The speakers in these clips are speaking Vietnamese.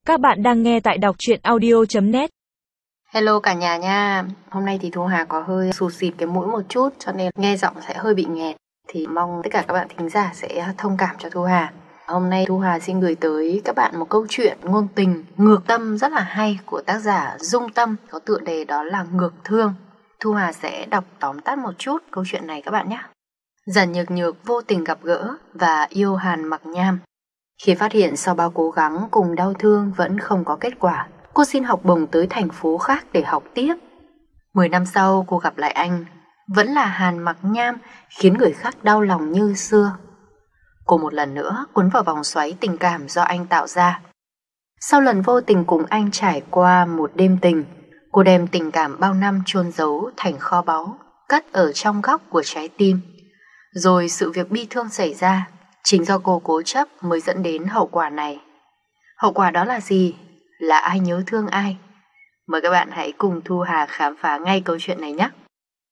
Các bạn đang nghe tại đọc truyện audio.net. Hello cả nhà nha. Hôm nay thì Thu Hà có hơi xù xịt cái mũi một chút, cho nên nghe giọng sẽ hơi bị nghẹt. Thì mong tất cả các bạn thính giả sẽ thông cảm cho Thu Hà. Hôm nay Thu Hà xin gửi tới các bạn một câu chuyện ngôn tình ngược tâm rất là hay của tác giả Dung Tâm, có tựa đề đó là Ngược Thương. Thu Hà sẽ đọc tóm tắt một chút câu chuyện này các bạn nhé. Giản Nhược Nhược vô tình gặp gỡ và yêu Hàn Mặc Nham. Khi phát hiện sau bao cố gắng cùng đau thương vẫn không có kết quả, cô xin học bổng tới thành phố khác để học tiếp. 10 năm sau cô gặp lại anh, vẫn là Hàn Mặc Nham, khiến người khác đau lòng như xưa. Cô một lần nữa cuốn vào vòng xoáy tình cảm do anh tạo ra. Sau lần vô tình cùng anh trải qua một đêm tình, cô đem tình cảm bao năm chôn giấu thành kho báu, cất ở trong góc của trái tim. Rồi sự việc bi thương xảy ra, chính do cô cố chấp mới dẫn đến hậu quả này. Hậu quả đó là gì? Là ai nhớ thương ai? Mời các bạn hãy cùng Thu Hà khám phá ngay câu chuyện này nhé.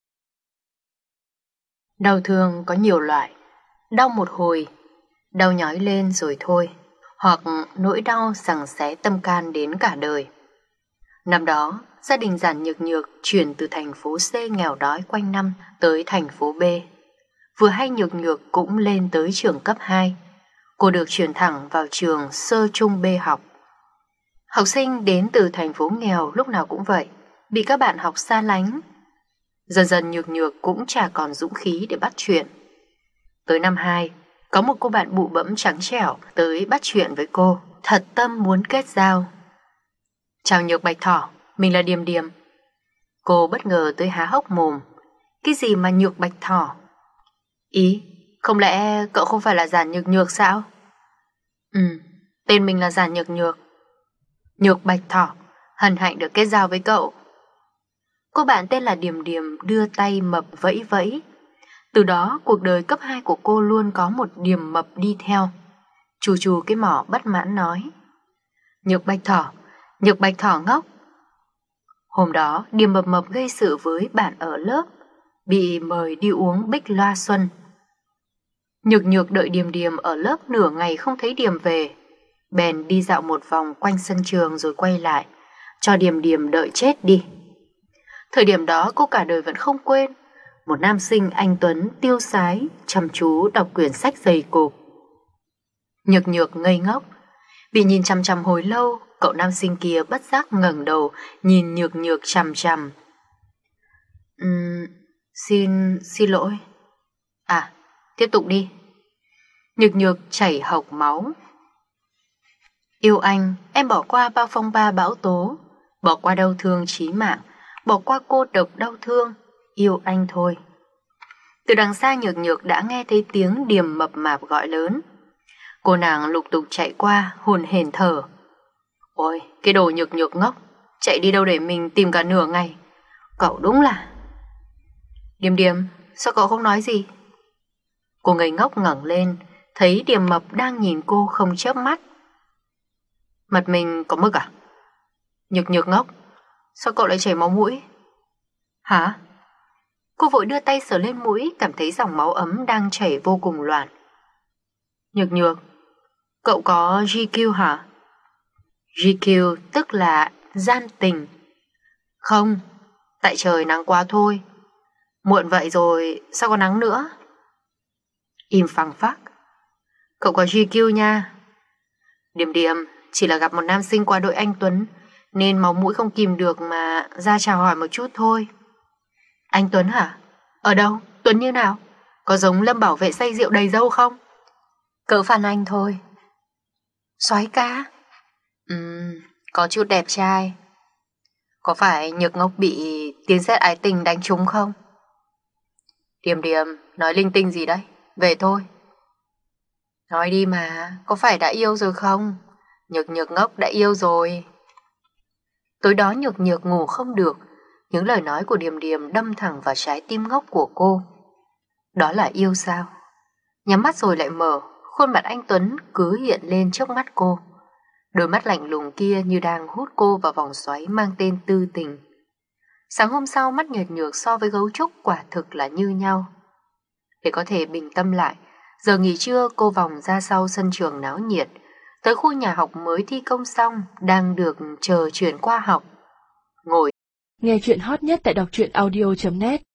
Đau thương có nhiều loại. Đau một hồi, đau nhói lên rồi thôi, hoặc nỗi đau giằng xé tâm can đến cả đời. Năm đó, gia đình Giản Nhược Nhược chuyển từ thành phố C nghèo đói quanh năm tới thành phố B. Vừa hay Nhược Nhược cũng lên tới trường cấp 2. Cô được chuyển thẳng vào trường sơ trung B học. Học sinh đến từ thành phố nghèo lúc nào cũng vậy, bị các bạn học xa lánh. Dần dần Nhược Nhược cũng chả còn dũng khí để bắt chuyện. Tới năm 2, có một cô bạn bụ bẫm trắng trẻo tới bắt chuyện với cô, thật tâm muốn kết giao. Chào Nhược Bạch Thỏ, mình là Điềm Điềm. Cô bất ngờ tới há hốc mồm. Cái gì mà Nhược Bạch Thỏ? Ý, không lẽ cậu không phải là Giản Nhược Nhược sao? Tên mình là Giản Nhược Nhược. Nhược Bạch Thỏ, hân hạnh được kết giao với cậu. Cô bạn tên là Điềm Điềm đưa tay mập vẫy vẫy. Từ đó cuộc đời cấp 2 của cô luôn có một Điềm mập đi theo. Chù chù cái mỏ bất mãn nói: Nhược Bạch Thỏ ngốc. Hôm đó Điềm mập mập gây sự với bạn ở lớp, bị mời đi uống bích loa xuân. Nhược Nhược đợi Điềm Điềm ở lớp nửa ngày không thấy Điềm về, bèn đi dạo một vòng quanh sân trường rồi quay lại, cho Điềm Điềm đợi chết đi. Thời điểm đó cô cả đời vẫn không quên, một nam sinh anh tuấn tiêu sái, chăm chú đọc quyển sách dày cộp. Nhược Nhược ngây ngốc, bị nhìn chằm chằm hồi lâu, cậu nam sinh kia bất giác ngẩng đầu nhìn Nhược Nhược chằm chằm. Xin lỗi. À, tiếp tục đi. Nhược Nhược chảy hộc máu. Yêu anh, em bỏ qua bao phong ba bão tố, bỏ qua đau thương chí mạng, bỏ qua cô độc đau thương, yêu anh thôi. Từ đằng xa Nhược Nhược đã nghe thấy tiếng Điềm mập mạp gọi lớn. Cô nàng lục tục chạy qua, hồn hển thở. Ôi, cái đồ Nhược Nhược ngốc, chạy đi đâu để mình tìm cả nửa ngày. Cậu đúng là... Điềm Điềm, sao cậu không nói gì? Cô ngây ngốc ngẩng lên, thấy Điềm mập đang nhìn cô không chớp mắt. Mặt mình có mực à? Nhược Nhược ngốc, sao cậu lại chảy máu mũi? Hả? Cô vội đưa tay sờ lên mũi, cảm thấy dòng máu ấm đang chảy vô cùng loạn. Nhược Nhược, cậu có GQ hả? GQ tức là gian tình. Không, tại trời nắng quá thôi. Muộn vậy rồi, sao có nắng nữa? Im phăng phắc. Cậu có GQ nha. Điềm Điềm, chỉ là gặp một nam sinh qua đội anh Tuấn, nên máu mũi không kìm được mà ra chào hỏi một chút thôi. Anh Tuấn hả? Ở đâu? Tuấn như nào? Có giống Lâm Bảo Vệ say rượu đầy râu không? Cỡ Phan Anh thôi. Soái ca? Có chút đẹp trai. Có phải Nhược Ngốc bị tiếng sét ái tình đánh trúng không? Điềm Điềm, nói linh tinh gì đấy? Về thôi. Nói đi mà, có phải đã yêu rồi không? Nhược Nhược ngốc đã yêu rồi. Tối đó Nhược Nhược ngủ không được. Những lời nói của Điềm Điềm đâm thẳng vào trái tim ngốc của cô. Đó là yêu sao? Nhắm mắt rồi lại mở, khuôn mặt anh Tuấn cứ hiện lên trước mắt cô. Đôi mắt lạnh lùng kia như đang hút cô vào vòng xoáy mang tên tư tình. Sáng hôm sau mắt Nhược Nhược so với gấu trúc quả thực là như nhau. Để có thể bình tâm lại, giờ nghỉ trưa cô vòng ra sau sân trường náo nhiệt, tới khu nhà học mới thi công xong, đang được chờ chuyển qua học. Ngồi Nghe chuyện hot nhất tại đọc truyện audio.net